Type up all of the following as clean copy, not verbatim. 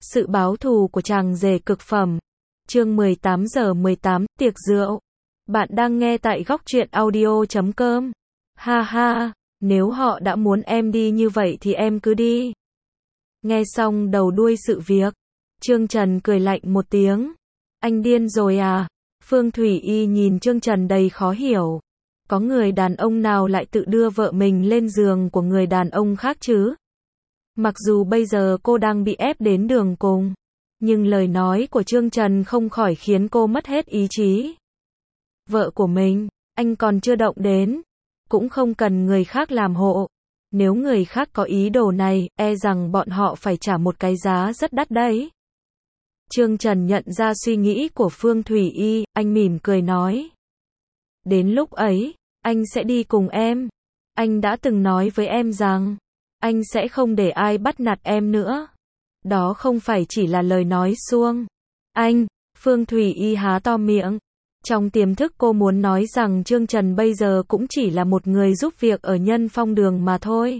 Sự báo thù của chàng rể cực phẩm. Chương 18:18, tiệc rượu. Bạn đang nghe tại góc truyện audio.com. Ha ha, nếu họ đã muốn em đi như vậy thì em cứ đi. Nghe xong đầu đuôi sự việc, Trương Trần cười lạnh một tiếng. Anh điên rồi à? Phương Thủy Y nhìn Trương Trần đầy khó hiểu. Có người đàn ông nào lại tự đưa vợ mình lên giường của người đàn ông khác chứ? Mặc dù bây giờ cô đang bị ép đến đường cùng, nhưng lời nói của Trương Trần không khỏi khiến cô mất hết ý chí. Vợ của mình, anh còn chưa động đến, cũng không cần người khác làm hộ. Nếu người khác có ý đồ này, e rằng bọn họ phải trả một cái giá rất đắt đấy. Trương Trần nhận ra suy nghĩ của Phương Thủy Y, anh mỉm cười nói. Đến lúc ấy, anh sẽ đi cùng em. Anh đã từng nói với em rằng, anh sẽ không để ai bắt nạt em nữa. Đó không phải chỉ là lời nói suông. Anh, Phương Thủy Y há to miệng. Trong tiềm thức cô muốn nói rằng Trương Trần bây giờ cũng chỉ là một người giúp việc ở Nhân Phong Đường mà thôi.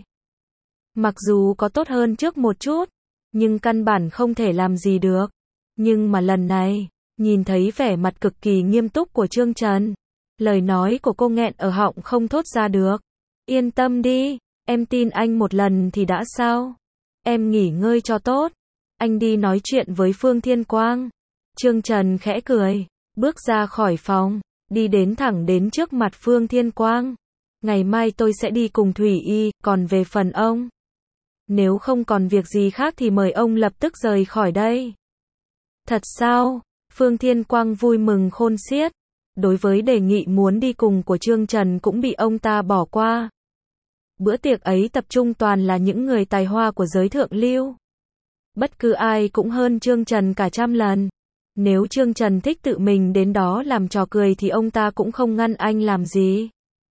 Mặc dù có tốt hơn trước một chút, nhưng căn bản không thể làm gì được. Nhưng mà lần này, nhìn thấy vẻ mặt cực kỳ nghiêm túc của Trương Trần, lời nói của cô nghẹn ở họng không thốt ra được. Yên tâm đi, em tin anh một lần thì đã sao? Em nghỉ ngơi cho tốt. Anh đi nói chuyện với Phương Thiên Quang. Trương Trần khẽ cười, bước ra khỏi phòng, đi đến thẳng đến trước mặt Phương Thiên Quang. Ngày mai tôi sẽ đi cùng Thủy Y, còn về phần ông, nếu không còn việc gì khác thì mời ông lập tức rời khỏi đây. Thật sao? Phương Thiên Quang vui mừng khôn xiết. Đối với đề nghị muốn đi cùng của Trương Trần cũng bị ông ta bỏ qua. Bữa tiệc ấy tập trung toàn là những người tài hoa của giới thượng lưu. Bất cứ ai cũng hơn Trương Trần cả trăm lần. Nếu Trương Trần thích tự mình đến đó làm trò cười thì ông ta cũng không ngăn anh làm gì.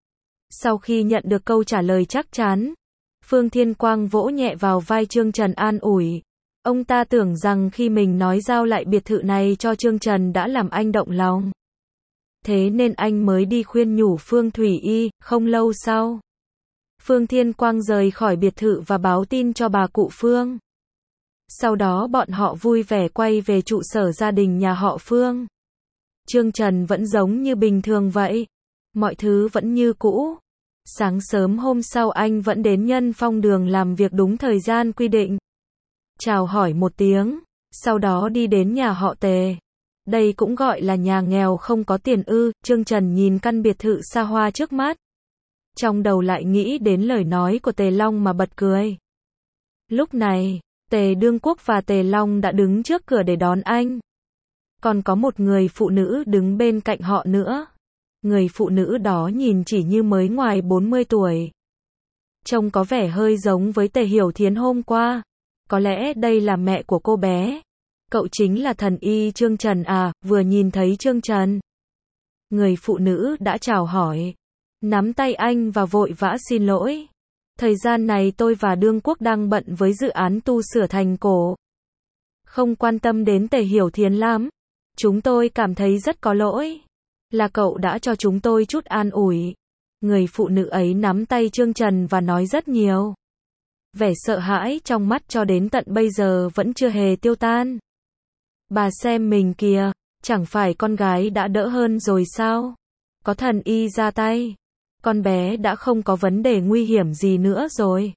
Sau khi nhận được câu trả lời chắc chắn, Phương Thiên Quang vỗ nhẹ vào vai Trương Trần an ủi. Ông ta tưởng rằng khi mình nói giao lại biệt thự này cho Trương Trần đã làm anh động lòng. Thế nên anh mới đi khuyên nhủ Phương Thủy Y. Không lâu sau, Phương Thiên Quang rời khỏi biệt thự và báo tin cho bà cụ Phương. Sau đó bọn họ vui vẻ quay về trụ sở gia đình nhà họ Phương. Trương Trần vẫn giống như bình thường vậy. Mọi thứ vẫn như cũ. Sáng sớm hôm sau anh vẫn đến Nhân Phong Đường làm việc đúng thời gian quy định. Chào hỏi một tiếng, sau đó đi đến nhà họ Tề. Đây cũng gọi là nhà nghèo không có tiền ư? Trương Trần nhìn căn biệt thự xa hoa trước mắt. Trong đầu lại nghĩ đến lời nói của Tề Long mà bật cười. Lúc này, Tề Đương Quốc và Tề Long đã đứng trước cửa để đón anh. Còn có một người phụ nữ đứng bên cạnh họ nữa. Người phụ nữ đó nhìn chỉ như mới ngoài 40 tuổi. Trông có vẻ hơi giống với Tề Hiểu Thiến hôm qua. Có lẽ đây là mẹ của cô bé. Cậu chính là thần y Trương Trần à? Vừa nhìn thấy Trương Trần, người phụ nữ đã chào hỏi, nắm tay anh và vội vã xin lỗi. Thời gian này tôi và Đương Quốc đang bận với dự án tu sửa thành cổ. Không quan tâm đến Tề Hiểu Thiến lắm. Chúng tôi cảm thấy rất có lỗi. Là cậu đã cho chúng tôi chút an ủi. Người phụ nữ ấy nắm tay Trương Trần và nói rất nhiều. Vẻ sợ hãi trong mắt cho đến tận bây giờ vẫn chưa hề tiêu tan. Bà xem mình kìa, chẳng phải con gái đã đỡ hơn rồi sao? Có thần y ra tay, con bé đã không có vấn đề nguy hiểm gì nữa rồi.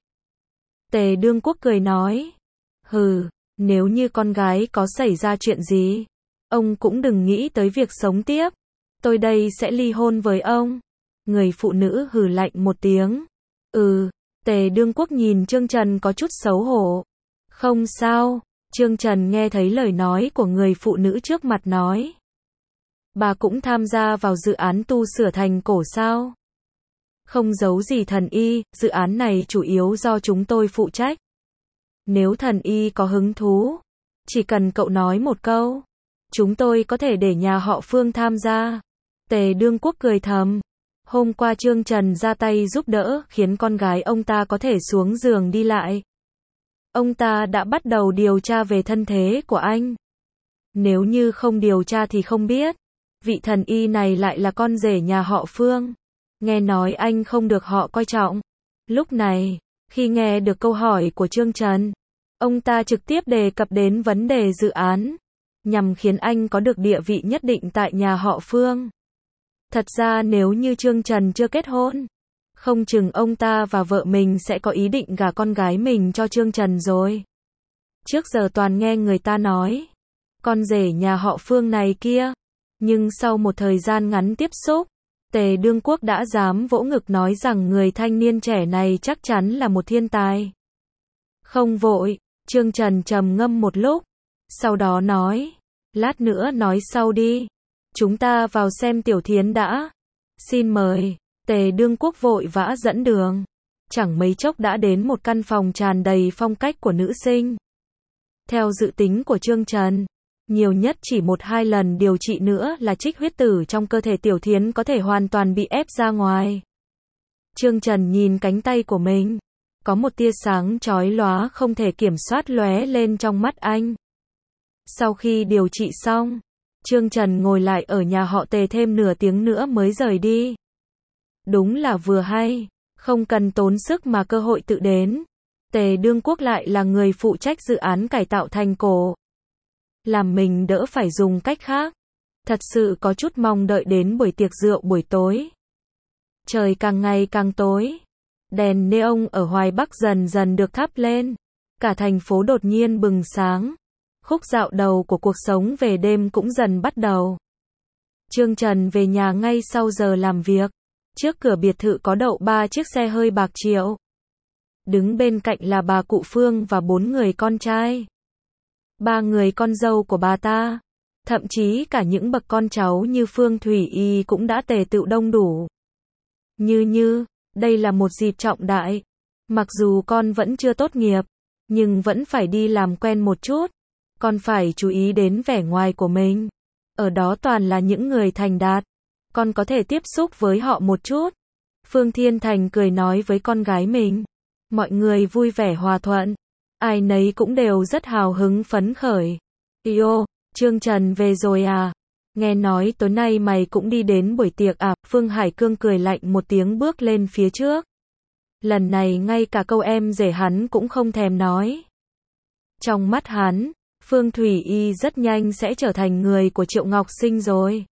Tề Đương Quốc cười nói. Hừ, nếu như con gái có xảy ra chuyện gì, ông cũng đừng nghĩ tới việc sống tiếp. Tôi đây sẽ ly hôn với ông. Người phụ nữ hừ lạnh một tiếng. Tề Đương Quốc nhìn Trương Trần có chút xấu hổ. Không sao. Trương Trần nghe thấy lời nói của người phụ nữ trước mặt nói. Bà cũng tham gia vào dự án tu sửa thành cổ sao? Không giấu gì thần y, dự án này chủ yếu do chúng tôi phụ trách. Nếu thần y có hứng thú, chỉ cần cậu nói một câu, chúng tôi có thể để nhà họ Phương tham gia. Tề Đương Quốc cười thầm. Hôm qua Trương Trần ra tay giúp đỡ, khiến con gái ông ta có thể xuống giường đi lại. Ông ta đã bắt đầu điều tra về thân thế của anh. Nếu như không điều tra thì không biết. Vị thần y này lại là con rể nhà họ Phương. Nghe nói anh không được họ coi trọng. Lúc này, khi nghe được câu hỏi của Trương Trần, Ông ta trực tiếp đề cập đến vấn đề dự án, nhằm khiến anh có được địa vị nhất định tại nhà họ Phương. Thật ra nếu như Trương Trần chưa kết hôn, không chừng ông ta và vợ mình sẽ có ý định gả con gái mình cho Trương Trần rồi. Trước giờ toàn nghe người ta nói, con rể nhà họ Phương này kia. Nhưng sau một thời gian ngắn tiếp xúc, Tề Đương Quốc đã dám vỗ ngực nói rằng người thanh niên trẻ này chắc chắn là một thiên tài. Không vội, Trương Trần trầm ngâm một lúc, sau đó nói, lát nữa nói sau đi. Chúng ta vào xem Tiểu Thiến đã. Xin mời. Tề Đương Quốc vội vã dẫn đường. Chẳng mấy chốc đã đến một căn phòng tràn đầy phong cách của nữ sinh. Theo dự tính của Trương Trần, nhiều nhất chỉ 1-2 lần điều trị nữa là trích huyết tử trong cơ thể Tiểu Thiến có thể hoàn toàn bị ép ra ngoài. Trương Trần nhìn cánh tay của mình, có một tia sáng chói lóa không thể kiểm soát lóe lên trong mắt anh. Sau khi điều trị xong, Trương Trần ngồi lại ở nhà họ Tề thêm nửa tiếng nữa mới rời đi. Đúng là vừa hay, không cần tốn sức mà cơ hội tự đến. Tề Đương Quốc lại là người phụ trách dự án cải tạo thành cổ. Làm mình đỡ phải dùng cách khác. Thật sự có chút mong đợi đến buổi tiệc rượu buổi tối. Trời càng ngày càng tối. Đèn neon ở Hoài Bắc dần dần được thắp lên. Cả thành phố đột nhiên bừng sáng. Khúc dạo đầu của cuộc sống về đêm cũng dần bắt đầu. Trương Trần về nhà ngay sau giờ làm việc. Trước cửa biệt thự có đậu 3 chiếc xe hơi bạc triệu. Đứng bên cạnh là bà cụ Phương và 4 người con trai. 3 người con dâu của bà ta. Thậm chí cả những bậc con cháu như Phương Thủy Y cũng đã tề tựu đông đủ. Đây là một dịp trọng đại. Mặc dù con vẫn chưa tốt nghiệp, nhưng vẫn phải đi làm quen một chút. Con phải chú ý đến vẻ ngoài của mình. Ở đó toàn là những người thành đạt. Con có thể tiếp xúc với họ một chút. Phương Thiên Thành cười nói với con gái mình. Mọi người vui vẻ hòa thuận. Ai nấy cũng đều rất hào hứng phấn khởi. Yêu, Trương Trần về rồi à? Nghe nói tối nay mày cũng đi đến buổi tiệc à? Phương Hải Cương cười lạnh một tiếng bước lên phía trước. Lần này ngay cả câu em rể hắn cũng không thèm nói. Trong mắt hắn, Phương Thủy Y rất nhanh sẽ trở thành người của Triệu Ngọc Sinh rồi.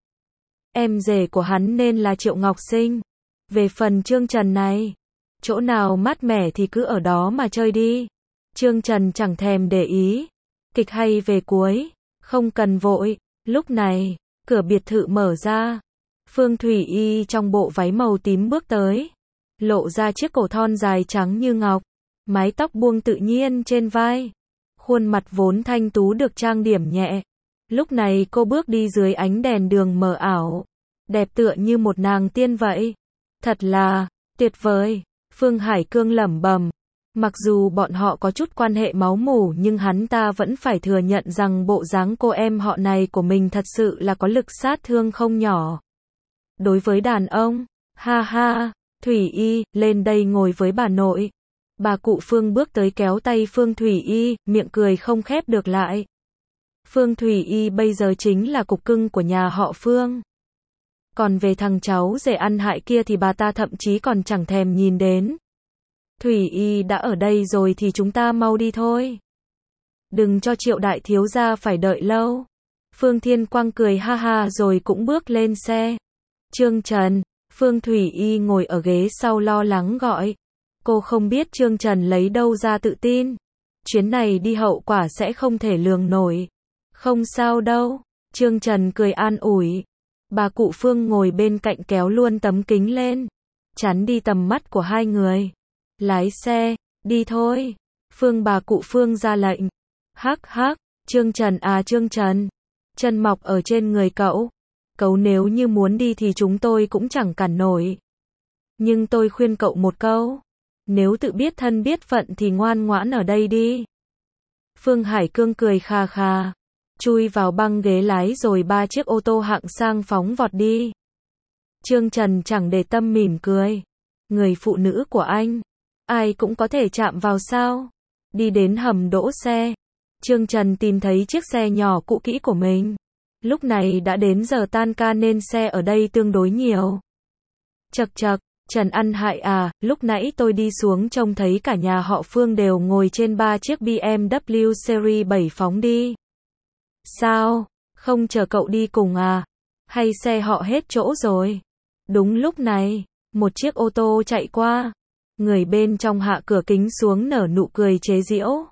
Em rể của hắn nên là Triệu Ngọc Sinh. Về phần Trương Trần này, chỗ nào mát mẻ thì cứ ở đó mà chơi đi. Trương Trần chẳng thèm để ý. Kịch hay về cuối, không cần vội. Lúc này, cửa biệt thự mở ra. Phương Thủy Y trong bộ váy màu tím bước tới. Lộ ra chiếc cổ thon dài trắng như ngọc. Mái tóc buông tự nhiên trên vai. Khuôn mặt vốn thanh tú được trang điểm nhẹ. Lúc này cô bước đi dưới ánh đèn đường mờ ảo. Đẹp tựa như một nàng tiên vậy. Thật là tuyệt vời. Phương Hải Cương lẩm bẩm. Mặc dù bọn họ có chút quan hệ máu mủ nhưng hắn ta vẫn phải thừa nhận rằng bộ dáng cô em họ này của mình thật sự là có lực sát thương không nhỏ. Đối với đàn ông, ha ha, Thủy Y, lên đây ngồi với bà nội. Bà cụ Phương bước tới kéo tay Phương Thủy Y, miệng cười không khép được lại. Phương Thủy Y bây giờ chính là cục cưng của nhà họ Phương. Còn về thằng cháu rể ăn hại kia thì bà ta thậm chí còn chẳng thèm nhìn đến. Thủy Y đã ở đây rồi thì chúng ta mau đi thôi. Đừng cho Triệu đại thiếu gia phải đợi lâu. Phương Thiên Quang cười ha ha rồi cũng bước lên xe. Trương Trần, Phương Thủy Y ngồi ở ghế sau lo lắng gọi. Cô không biết Trương Trần lấy đâu ra tự tin. Chuyến này đi hậu quả sẽ không thể lường nổi. Không sao đâu. Trương Trần cười an ủi. Bà cụ Phương ngồi bên cạnh kéo luôn tấm kính lên. Chắn đi tầm mắt của hai người. Lái xe, đi thôi. Bà cụ Phương ra lệnh. Hắc hắc, Trương Trần à Trương Trần. Chân mọc ở trên người cậu. Cậu nếu như muốn đi thì chúng tôi cũng chẳng cản nổi. Nhưng tôi khuyên cậu một câu. Nếu tự biết thân biết phận thì ngoan ngoãn ở đây đi. Phương Hải Cương cười kha kha. Chui vào băng ghế lái rồi 3 chiếc ô tô hạng sang phóng vọt đi. Trương Trần chẳng để tâm mỉm cười. Người phụ nữ của anh, ai cũng có thể chạm vào sao? Đi đến hầm đỗ xe. Trương Trần tìm thấy chiếc xe nhỏ cũ kỹ của mình. Lúc này đã đến giờ tan ca nên xe ở đây tương đối nhiều. Chậc chậc, Trần ăn hại à, lúc nãy tôi đi xuống trông thấy cả nhà họ Phương đều ngồi trên 3 chiếc BMW Series 7 phóng đi. Sao? Không chờ cậu đi cùng à? Hay xe họ hết chỗ rồi? Đúng lúc này, một chiếc ô tô chạy qua. Người bên trong hạ cửa kính xuống nở nụ cười chế giễu.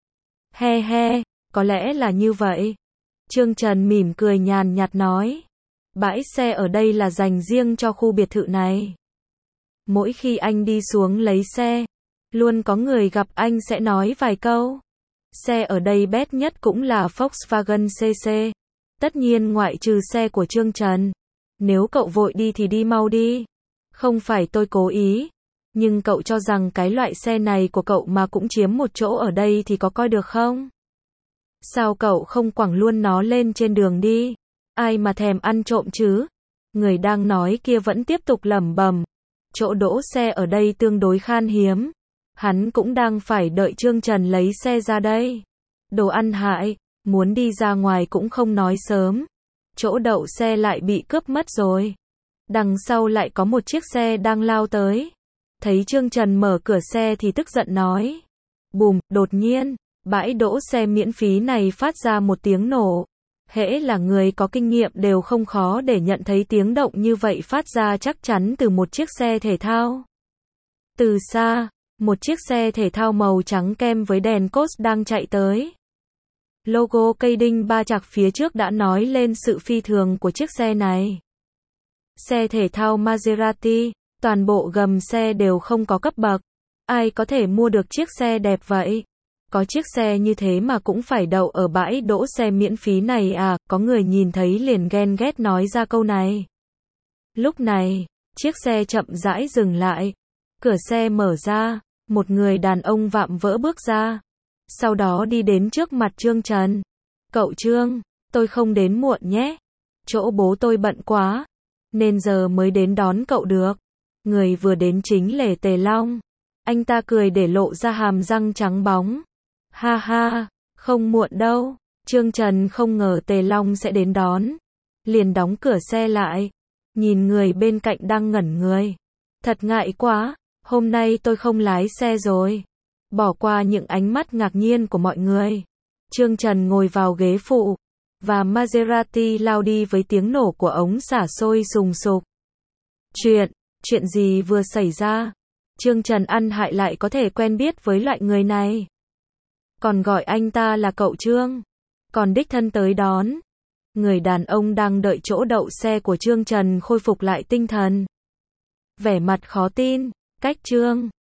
He he, có lẽ là như vậy. Trương Trần mỉm cười nhàn nhạt nói. Bãi xe ở đây là dành riêng cho khu biệt thự này. Mỗi khi anh đi xuống lấy xe, luôn có người gặp anh sẽ nói vài câu. Xe ở đây best nhất cũng là Volkswagen CC. Tất nhiên ngoại trừ xe của Trương Trần. Nếu cậu vội đi thì đi mau đi. Không phải tôi cố ý. Nhưng cậu cho rằng cái loại xe này của cậu mà cũng chiếm một chỗ ở đây thì có coi được không? Sao cậu không quẳng luôn nó lên trên đường đi? Ai mà thèm ăn trộm chứ? Người đang nói kia vẫn tiếp tục lẩm bẩm. Chỗ đỗ xe ở đây tương đối khan hiếm. Hắn cũng đang phải đợi Trương Trần lấy xe ra đây. Đồ ăn hại, muốn đi ra ngoài cũng không nói sớm. Chỗ đậu xe lại bị cướp mất rồi. Đằng sau lại có một chiếc xe đang lao tới. Thấy Trương Trần mở cửa xe thì tức giận nói. Bùm, đột nhiên, bãi đỗ xe miễn phí này phát ra một tiếng nổ. Hễ là người có kinh nghiệm đều không khó để nhận thấy tiếng động như vậy phát ra chắc chắn từ một chiếc xe thể thao. Từ xa, một chiếc xe thể thao màu trắng kem với đèn cốt đang chạy tới. Logo cây đinh ba chạc phía trước đã nói lên sự phi thường của chiếc xe này. Xe thể thao Maserati, toàn bộ gầm xe đều không có cấp bậc. Ai có thể mua được chiếc xe đẹp vậy? Có chiếc xe như thế mà cũng phải đậu ở bãi đỗ xe miễn phí này à? Có người nhìn thấy liền ghen ghét nói ra câu này. Lúc này, chiếc xe chậm rãi dừng lại. Cửa xe mở ra, một người đàn ông vạm vỡ bước ra. Sau đó đi đến trước mặt Trương Trần. Cậu Trương, tôi không đến muộn nhé. Chỗ bố tôi bận quá, nên giờ mới đến đón cậu được. Người vừa đến chính là Tề Long. Anh ta cười để lộ ra hàm răng trắng bóng. Ha ha, không muộn đâu. Trương Trần không ngờ Tề Long sẽ đến đón. Liền đóng cửa xe lại. Nhìn người bên cạnh đang ngẩn người. Thật ngại quá, hôm nay tôi không lái xe rồi. Bỏ qua những ánh mắt ngạc nhiên của mọi người. Trương Trần ngồi vào ghế phụ. Và Maserati lao đi với tiếng nổ của ống xả xôi sùng sục. Chuyện gì vừa xảy ra? Trương Trần ăn hại lại có thể quen biết với loại người này. Còn gọi anh ta là cậu Trương. Còn đích thân tới đón. Người đàn ông đang đợi chỗ đậu xe của Trương Trần khôi phục lại tinh thần. Vẻ mặt khó tin. Cách Trương